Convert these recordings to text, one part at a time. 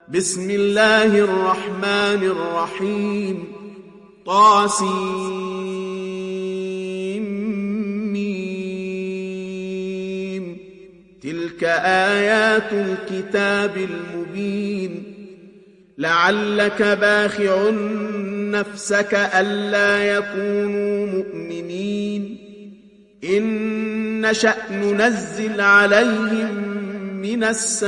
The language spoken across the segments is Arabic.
بسم الله الرحمن الرحيم طاسيم تلك آيات الكتاب المبين لعلك باخع نفسك ألا يكونوا مؤمنين إن نشأ ننزل عليهم من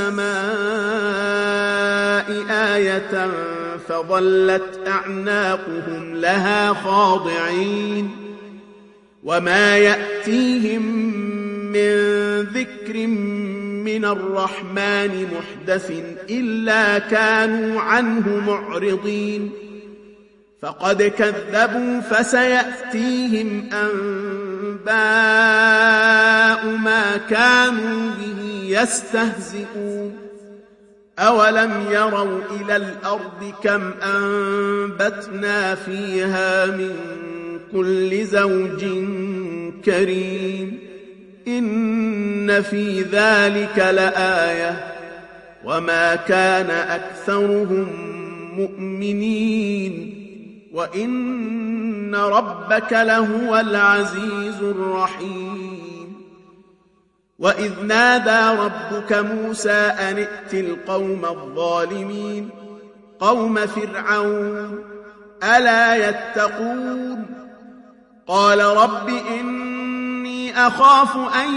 السماء آية فظلت أعناقهم لها خاضعين وما يأتيهم من ذكر من الرحمن محدث إلا كانوا عنه معرضين فقد كذبوا فسيأتيهم أنباء ما كانوا به يستهزئون أولم يروا إلى الأرض كم أنبتنا فيها من كل زوج كريم إن في ذلك لآية وما كان أكثرهم مؤمنين وإن ربك لهو العزيز الرحيم وإذ نادى ربك موسى أن ائت القوم الظالمين قوم فرعون ألا يتقون قال رب إني أخاف أن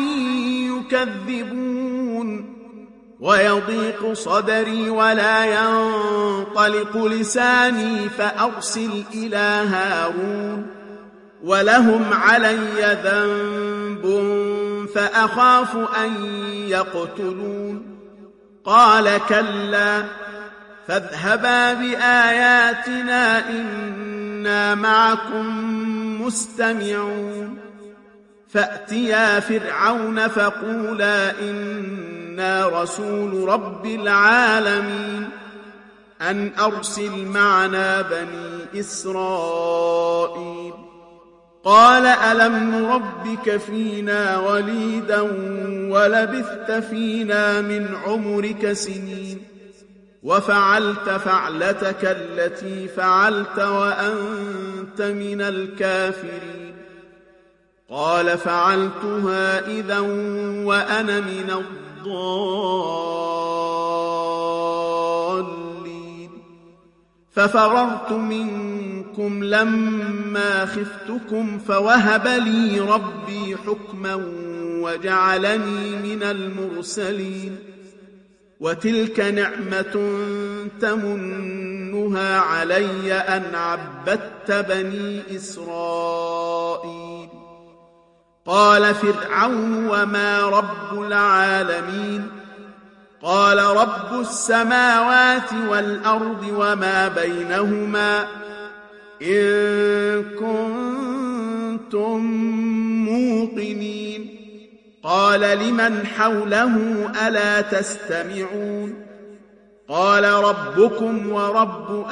يكذبون ويضيق صدري ولا ينطلق لساني فأرسل إلى هارون ولهم علي ذنب فأخاف أن يقتلون قال كلا فاذهبا بآياتنا إنا معكم مستمعون فأتيا فرعون فقولا إنا رسول رب العالمين أن أرسل معنا بني إسرائيل قال ألم نربك فينا وليدا ولبثت فينا من عمرك سنين وفعلت فعلتك التي فعلت وأنت من الكافرين قال فعلتها إذا وأنا من الضالين ففررت منكم لما خفتكم فوهب لي ربي حكما وجعلني من المرسلين وتلك نعمة تمنها علي أن عبدت بني إسرائيل قال فرعون وما رب العالمين قال رب السماوات والأرض وما بينهما إن كنتم موقنين قال لمن حوله ألا تستمعون قال ربكم ورب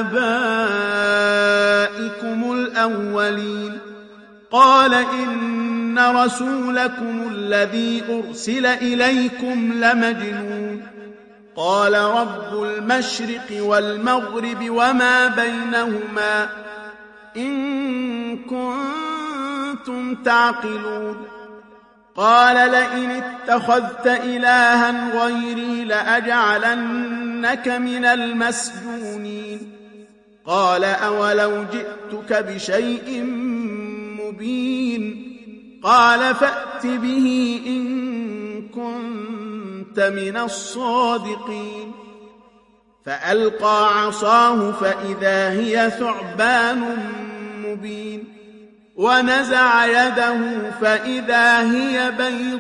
آبائكم الأولين قال إن رسولكم الذي أرسل إليكم لمجنون قال رب المشرق والمغرب وما بينهما إن كنتم تعقلون قال لئن اتخذت إلها غيري لأجعلنك من المسجونين قال أولو جئتك بشيء مبين قال فأت به إن كنت من الصادقين فألقى عصاه فإذا هي ثعبان مبين ونزع يده فإذا هي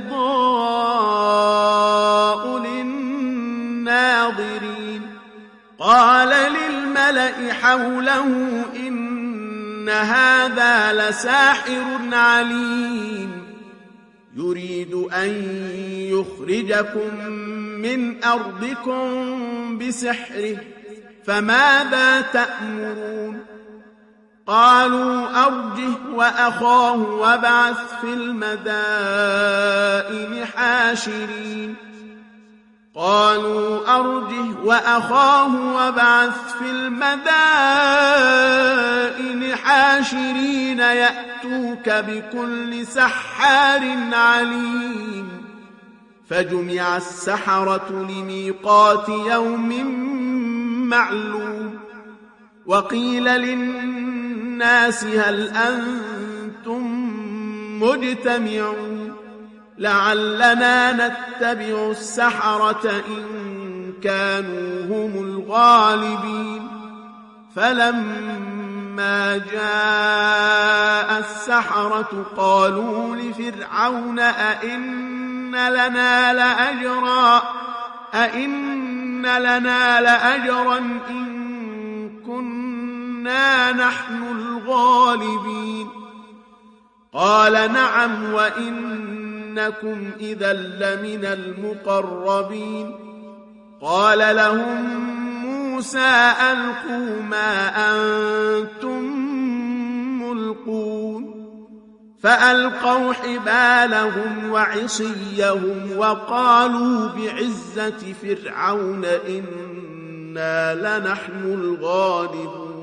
بيضاء للناظرين قال للملأ حوله إن هذا لساحر عليم يريد أن يخرجكم من أرضكم بسحره فماذا تأمرون قالوا أرجه وأخاه وابعث في المدائن حاشرين قالوا أرجه وأخاه وابعث في المدائن حاشرين يأتوك بكل سحار عليم فجمع السحرة لميقات يوم معلوم وقيل للناس هل أنتم مجتمعون لعلنا نتبع السحرة إن كانوا هم الغالبين فلما جاء السحرة قالوا لفرعون أئن لنا لأجرا إن كنا نحن الغالبين قال نعم وإنكم إذا لمن المقربين قال لهم موسى ألقوا ما أنتم ملقون فألقوا حبالهم وعصيهم وقالوا بعزة فرعون إنا لنحن الغالبون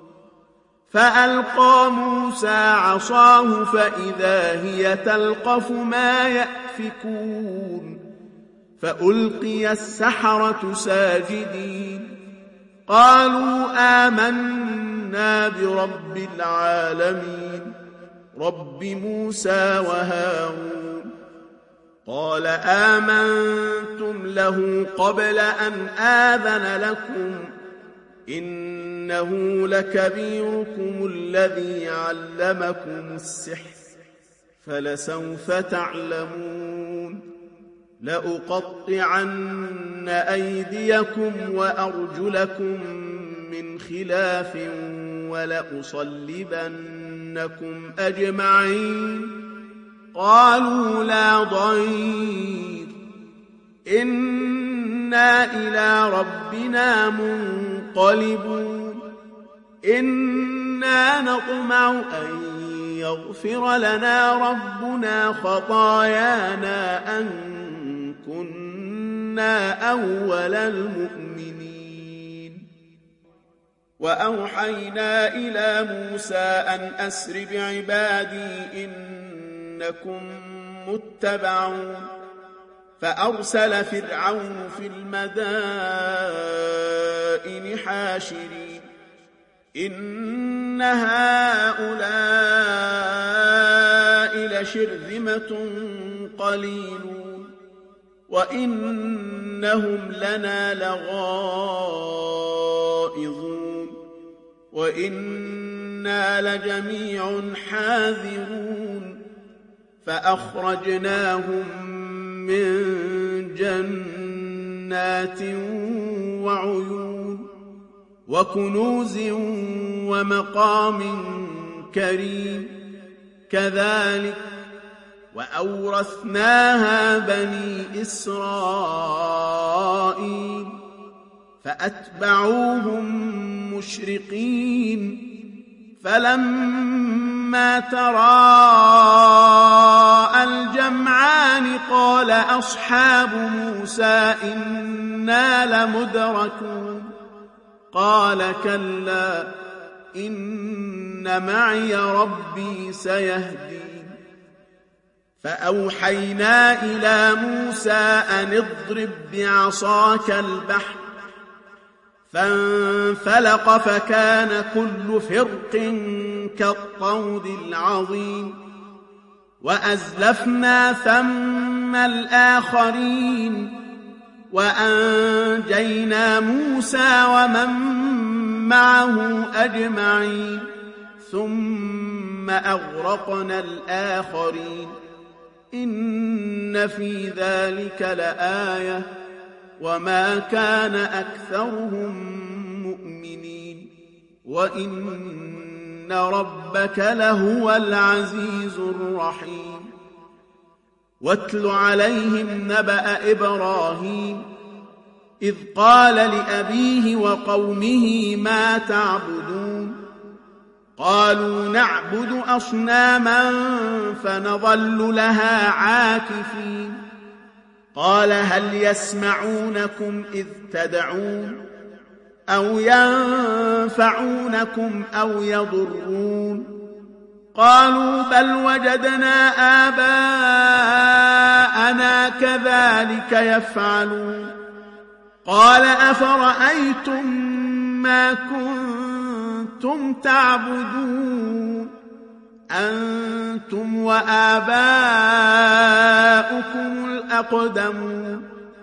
فألقى موسى عصاه فإذا هي تلقف ما يأفكون فألقي السحرة ساجدين قالوا آمنا برب العالمين رب موسى وهارون قال آمنتم له قبل أن آذن لكم إنه لكبيركم الذي علمكم السحر فلسوف تعلمون لأقطعن أيديكم وأرجلكم من خلاف ولأصلبنكم أجمعين قالوا لا ضير إنا إلى ربنا منقلبون إنا نطمع أن يغفر لنا ربنا خطايانا أن كنا أول المؤمنين وأوحينا إلى موسى أن أسر بعبادي إنكم متبعون فأرسل فرعون في المدائن حاشرين إن هؤلاء لشرذمة قليلون وإنهم لنا لغائظون وإنا لجميع حاذرون فأخرجناهم من جنات وعيون وكنوز ومقام كريم كذلك وأورثناها بني إسرائيل فأتبعوهم مشرقين فلما تراءى الجمعان قال أصحاب موسى إنا لمدركون قال كلا إن معي ربي سيهدين فأوحينا إلى موسى أن اضرب بعصاك البحر فانفلق فكان كل فرق كالطود العظيم وأزلفنا ثم الآخرين وأنجينا موسى ومن معه أجمعين ثم أغرقنا الآخرين إن في ذلك لآية وما كان أكثرهم مؤمنين وإن ربك لهو العزيز الرحيم واتل عليهم نبأ إبراهيم إذ قال لأبيه وقومه ما تعبدون قالوا نعبد أصناما فنظل لها عاكفين قال هل يسمعونكم إذ تدعون أو ينفعونكم أو يضرون قالوا بل وجدنا آباءنا كذلك يفعلون قال أفرأيتم ما كنتم تعبدون أنتم وآباؤكم الأقدمون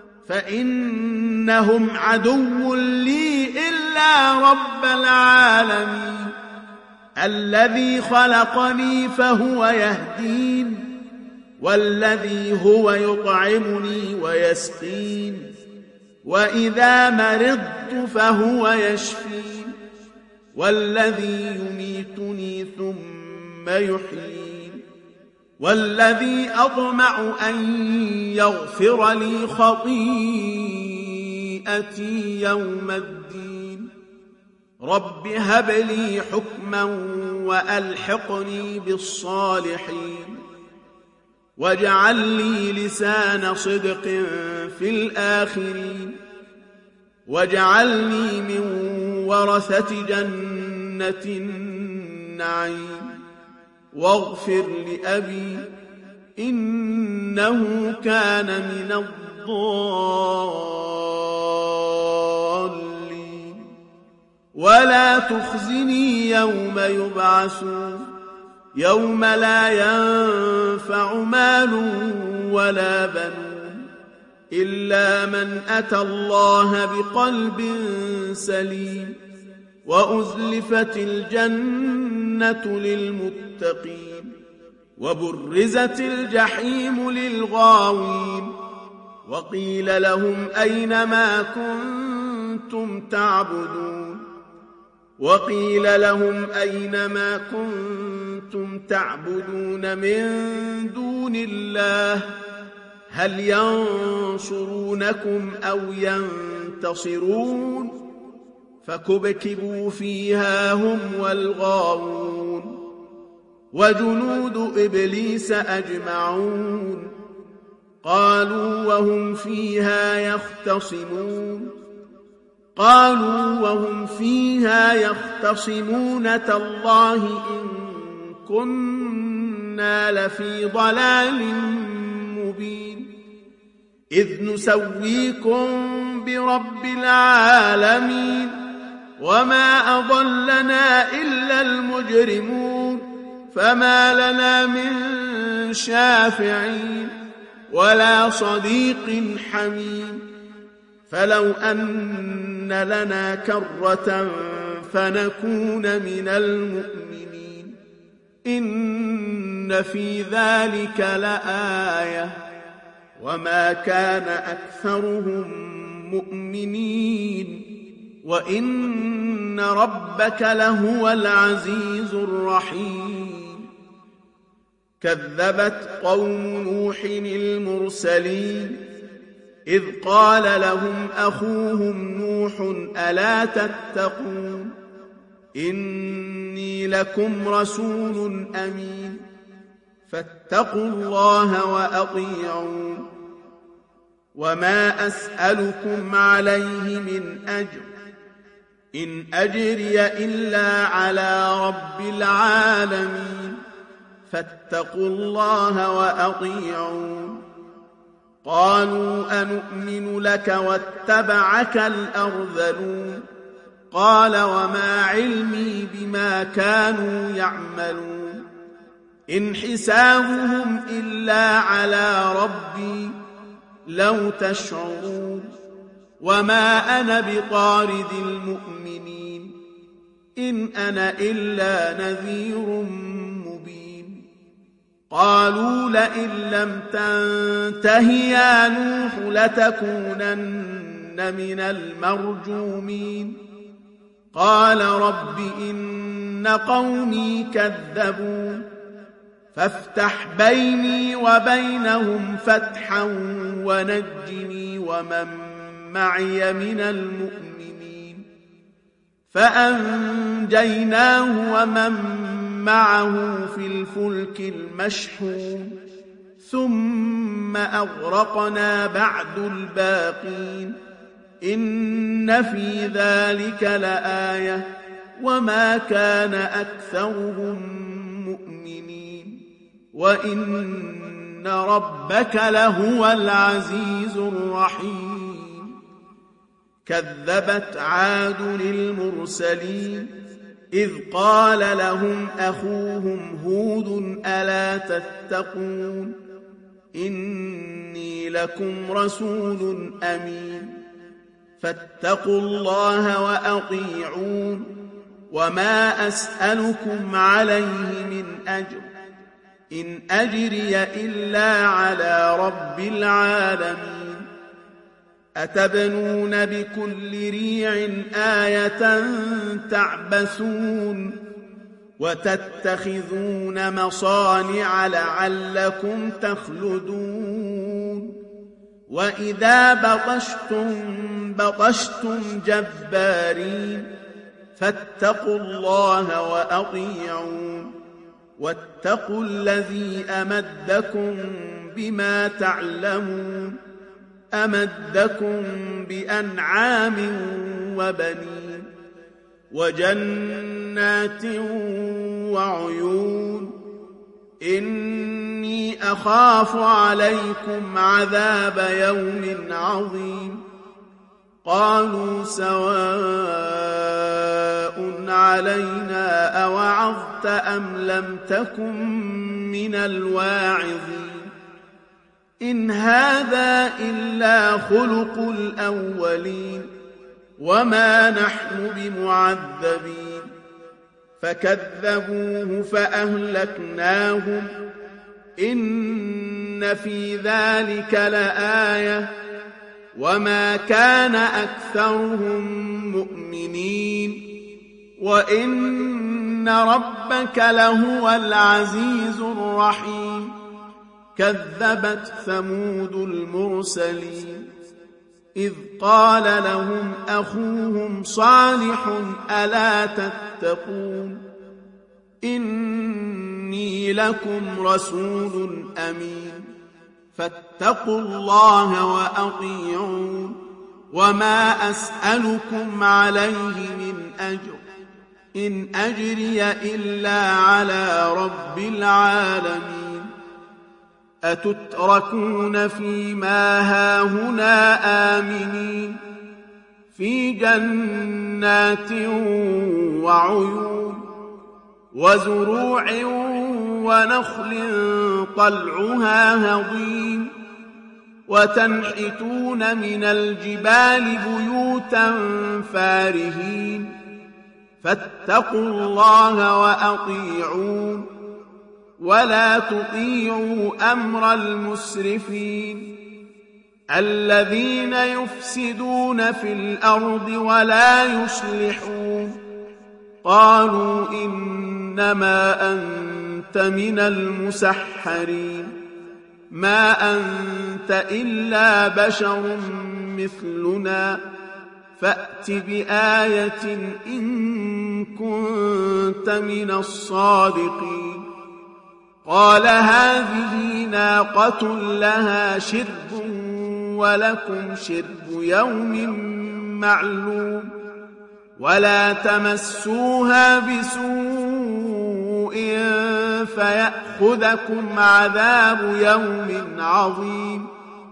فإنهم عدو لي إلا رب العالمين الذي خلقني فهو يهدين والذي هو يطعمني ويسقين وإذا مرضت فهو يشفين والذي يميتني ثم يحيين والذي أطمع أن يغفر لي خطيئتي يوم الدين رب هب لي حكما وألحقني بالصالحين واجعل لي لسان صدق في الآخرين واجعلني من ورثة جنة النعيم واغفر لأبي إنه كان من الضالين ولا تخزني يوم يبعثون يوم لا ينفع مال ولا بنون إلا من أتى الله بقلب سليم وأزلفت الجنة للمتقين وبرزت الجحيم للغاوين وقيل لهم أين ما كنتم تعبدون وقيل لهم أين ما كنتم تعبدون من دون الله هل ينصرونكم أو ينتصرون فكبكبوا فيها هم والغاوون وجنود إبليس أجمعون قالوا وهم فيها يختصمون تالله إن كنا لفي ضلال مبين إذ نسويكم برب العالمين وما أضلنا إلا المجرمون فما لنا من شافعين ولا صديق حميم فلو أن لنا كرة فنكون من المؤمنين إن في ذلك لآية وما كان أكثرهم مؤمنين وإن ربك لهو العزيز الرحيم كذبت قوم نوح المرسلين إذ قال لهم أخوهم نوح ألا تتقون إني لكم رسول أمين فاتقوا الله وأطيعون وما أسألكم عليه من أجر إن أجري إلا على رب العالمين فاتقوا الله وأطيعون قالوا أنؤمن لك واتبعك الأرذلون قال وما علمي بما كانوا يعملون إن حسابهم إلا على ربي لو تشعرون وما أنا بطارد المؤمنين إن أنا إلا نذير مبين قالوا لئن لم تنته يا نوح لتكونن من المرجومين قال رب إن قومي كذبون فافتح بيني وبينهم فتحا ونجني ومن معي من المؤمنين فأنجيناه ومن معه في الفلك المشحون ثم أغرقنا بعد الباقين إن في ذلك لآية وما كان أكثرهم مؤمنين وإن ربك لهو العزيز الرحيم كذبت عاد للمرسلين إذ قال لهم أخوهم هود ألا تتقون إني لكم رسول أمين فاتقوا الله وأطيعون وما أسألكم عليه من أجر إن أجري إلا على رب العالمين أتبنون بكل ريع آية تعبثون وتتخذون مصانع لعلكم تخلدون وإذا بطشتم جبارين فاتقوا الله وأطيعون واتقوا الذي أمدكم بما تعلمون أمدكم بأنعام وبنين وجنات وعيون إني أخاف عليكم عذاب يوم عظيم قالوا سواء علينا أوعظت أم لم تكن من الواعظين إن هذا إلا خلق الأولين وما نحن بمعذبين فكذبوه فأهلكناهم إن في ذلك لآية وما كان أكثرهم مؤمنين وإن ربك لهو العزيز الرحيم كذبت ثمود المرسلين إذ قال لهم أخوهم صالح ألا تتقون إني لكم رسول أمين فاتقوا الله وأطيعون وما أسألكم عليه من أجر إن أجري إلا على رب العالمين أتتركون فيما هاهنا آمنين في جنات وعيون وزروع ونخل طلعها هضيم وتنحتون من الجبال بيوتا فارهين فاتقوا الله وأطيعون ولا تطيعوا أمر المسرفين الذين يفسدون في الأرض ولا يصلحون قالوا إنما أنت من المسحرين ما أنت إلا بشر مثلنا فأت بآية إن كنت من الصادقين قال هذه ناقة لها شرب ولكم شرب يوم معلوم ولا تمسوها بسوء فيأخذكم عذاب يوم عظيم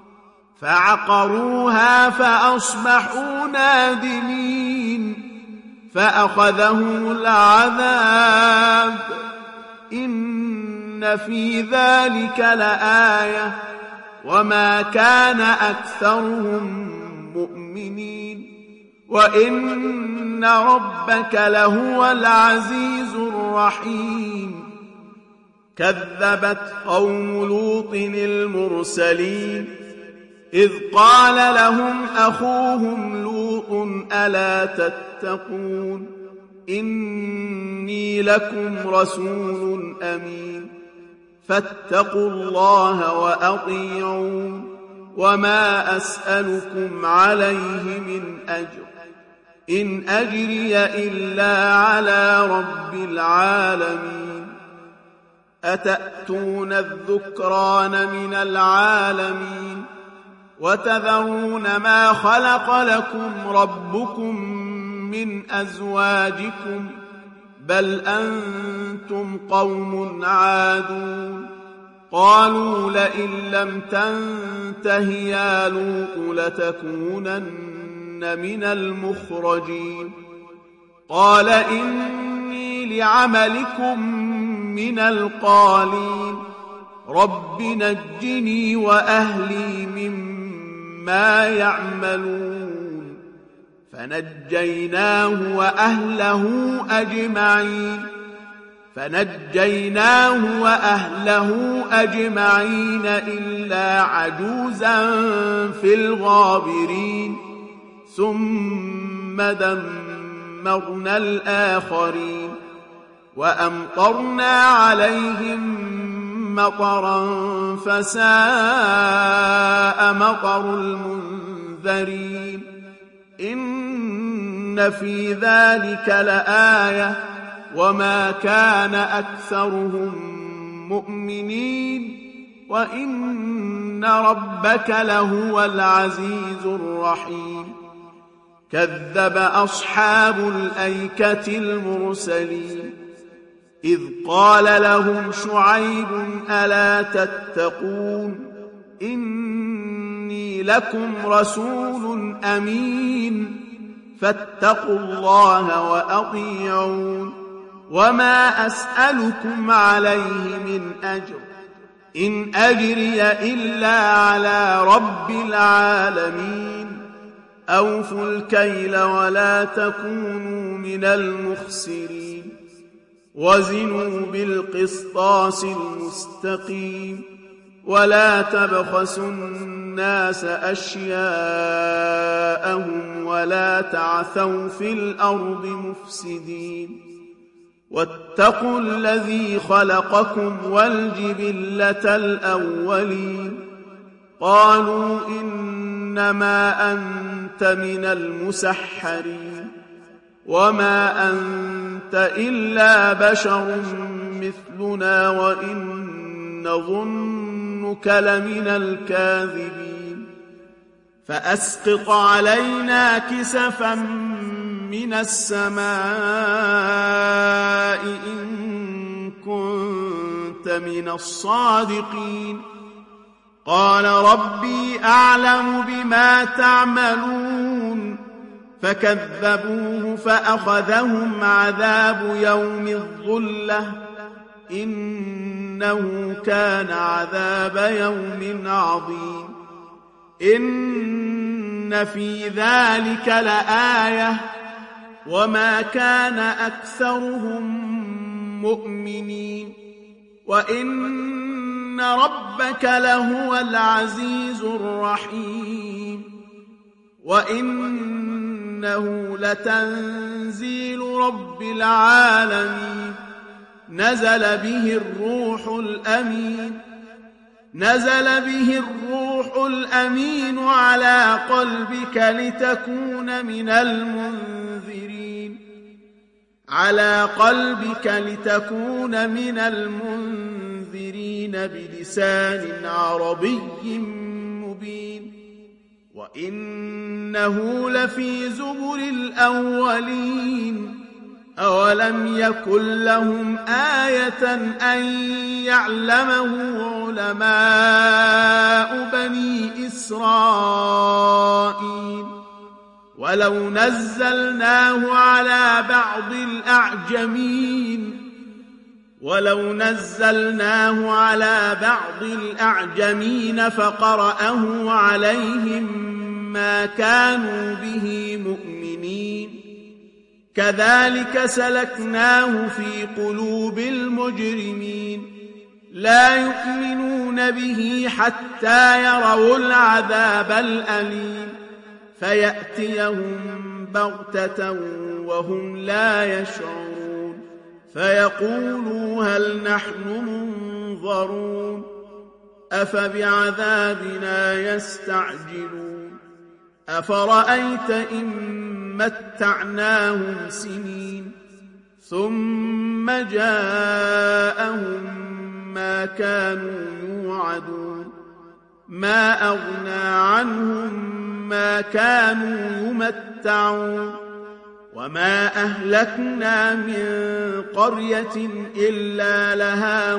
فعقروها فأصبحوا نادمين فأخذهم العذاب إن في ذلك لآية وما كان أكثرهم مؤمنين وإن ربك لهو العزيز الرحيم كذبت قوم لوط المرسلين إذ قال لهم أخوهم لوط ألا تتقون إني لكم رسول أمين فاتقوا الله وأطيعون وما أسألكم عليه من أجر إن أجري إلا على رب العالمين أتأتون الذكران من العالمين وتذرون ما خلق لكم ربكم من أزواجكم بل أنتم قوم عادون قالوا لئن لم تنته يا لوط لتكونن من المخرجين قال إني لعملكم من القالين رب نجني وأهلي مما يعملون فنجيناه وأهله أجمعين إلا عجوزا في الغابرين ثم دمرنا الآخرين وأمطرنا عليهم مطرا فساء مطر المنذرين إن في ذلك لآية وما كان أكثرهم مؤمنين وإن ربك لهو العزيز الرحيم كذب أصحاب الأيكة المرسلين إذ قال لهم شعيب ألا تتقون إني لكم رسول أمين فاتقوا الله وأطيعون وما أسألكم عليه من أجر إن أجري إلا على رب العالمين أوفوا الكيل ولا تكونوا من المخسرين وزنوا بالقسطاس المستقيم ولا تبخسوا الناس أشياءهم ولا تعثوا في الأرض مفسدين واتقوا الذي خلقكم والجبلة الأولين قالوا إنما أنت من المسحرين وما أنت إلا بشر مثلنا وإن نظنك لمن الكاذبين فأسقط علينا كسفا من السماء إن كنت من الصادقين قال ربي أعلم بما تعملون فكذبوه فأخذهم عذاب يوم الظلة إنه كان عذاب يوم عظيم إن في ذلك لآية وما كان أكثرهم مؤمنين وإن ربك لهو العزيز الرحيم وإنه لتنزيل رب العالمين نزل به الروح الأمين على قلبك لتكون من المنذرين بلسان عربي مبين وإنه لفي زبر الأولين أولم يكن لهم آية أن يعلمه علماء بني إسرائيل ولو نزلناه على بعض الأعجمين فقرأه عليهم ما كانوا به مؤمنين كذلك سلكناه في قلوب المجرمين لا يؤمنون به حتى يروا العذاب الأليم فيأتيهم بغتة وهم لا يشعرون فيقولوا هل نحن منظرون أفبعذابنا يستعجلون أفرأيت إن متعناهم سنين ثم جاءهم ما كانوا يوعدون ما أغنى عنهم ما كانوا يمتعون وما أهلكنا من قرية إلا لها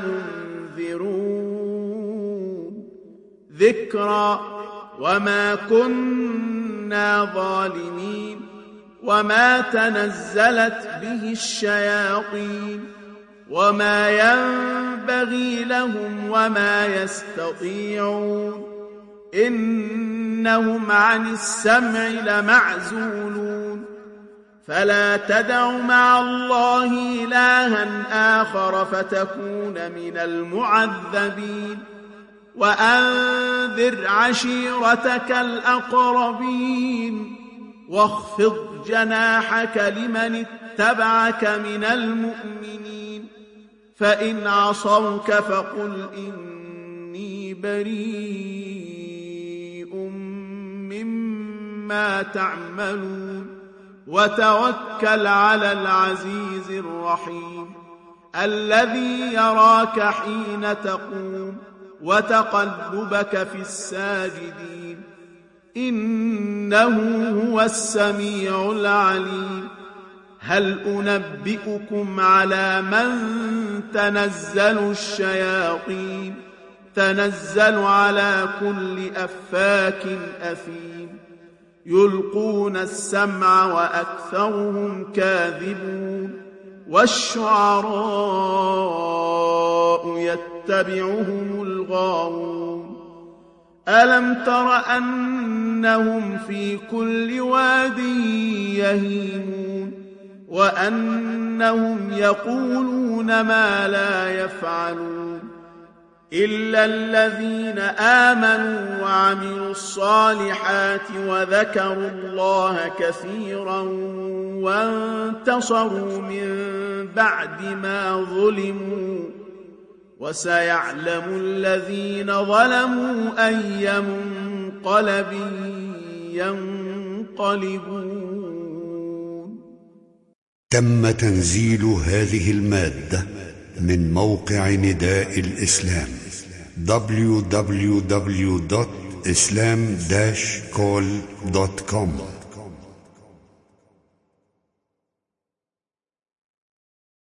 منذرون ذكرى وما كنا ظالمين وما تنزلت به الشياطين وما ينبغي لهم وما يستطيعون إنهم عن السمع لمعزولون فلا تدع مع الله إلها آخر فتكون من المعذبين وأنذر عشيرتك الأقربين واخفض جناحك لمن اتبعك من المؤمنين فإن عصوك فقل إني بريء مما تعملون وتوكل على العزيز الرحيم الذي يراك حين تقوم وتقلبك في الساجدين إنه هو السميع العليم هل أنبئكم على من تنزل الشياطين تنزل على كل أفاك أثيم يلقون السمع وأكثرهم كاذبون والشعراء يتبعهم الغاوون ألم تر أنهم في كل واد يهيمون وأنهم يقولون ما لا يفعلون إلا الذين آمنوا وعملوا الصالحات وذكروا الله كثيرا وانتصروا من بعد ما ظلموا وسيعلم الذين ظلموا أي منقلب ينقلبون. تم تنزيل هذه المادة من موقع نداء الإسلام www.islam-call.com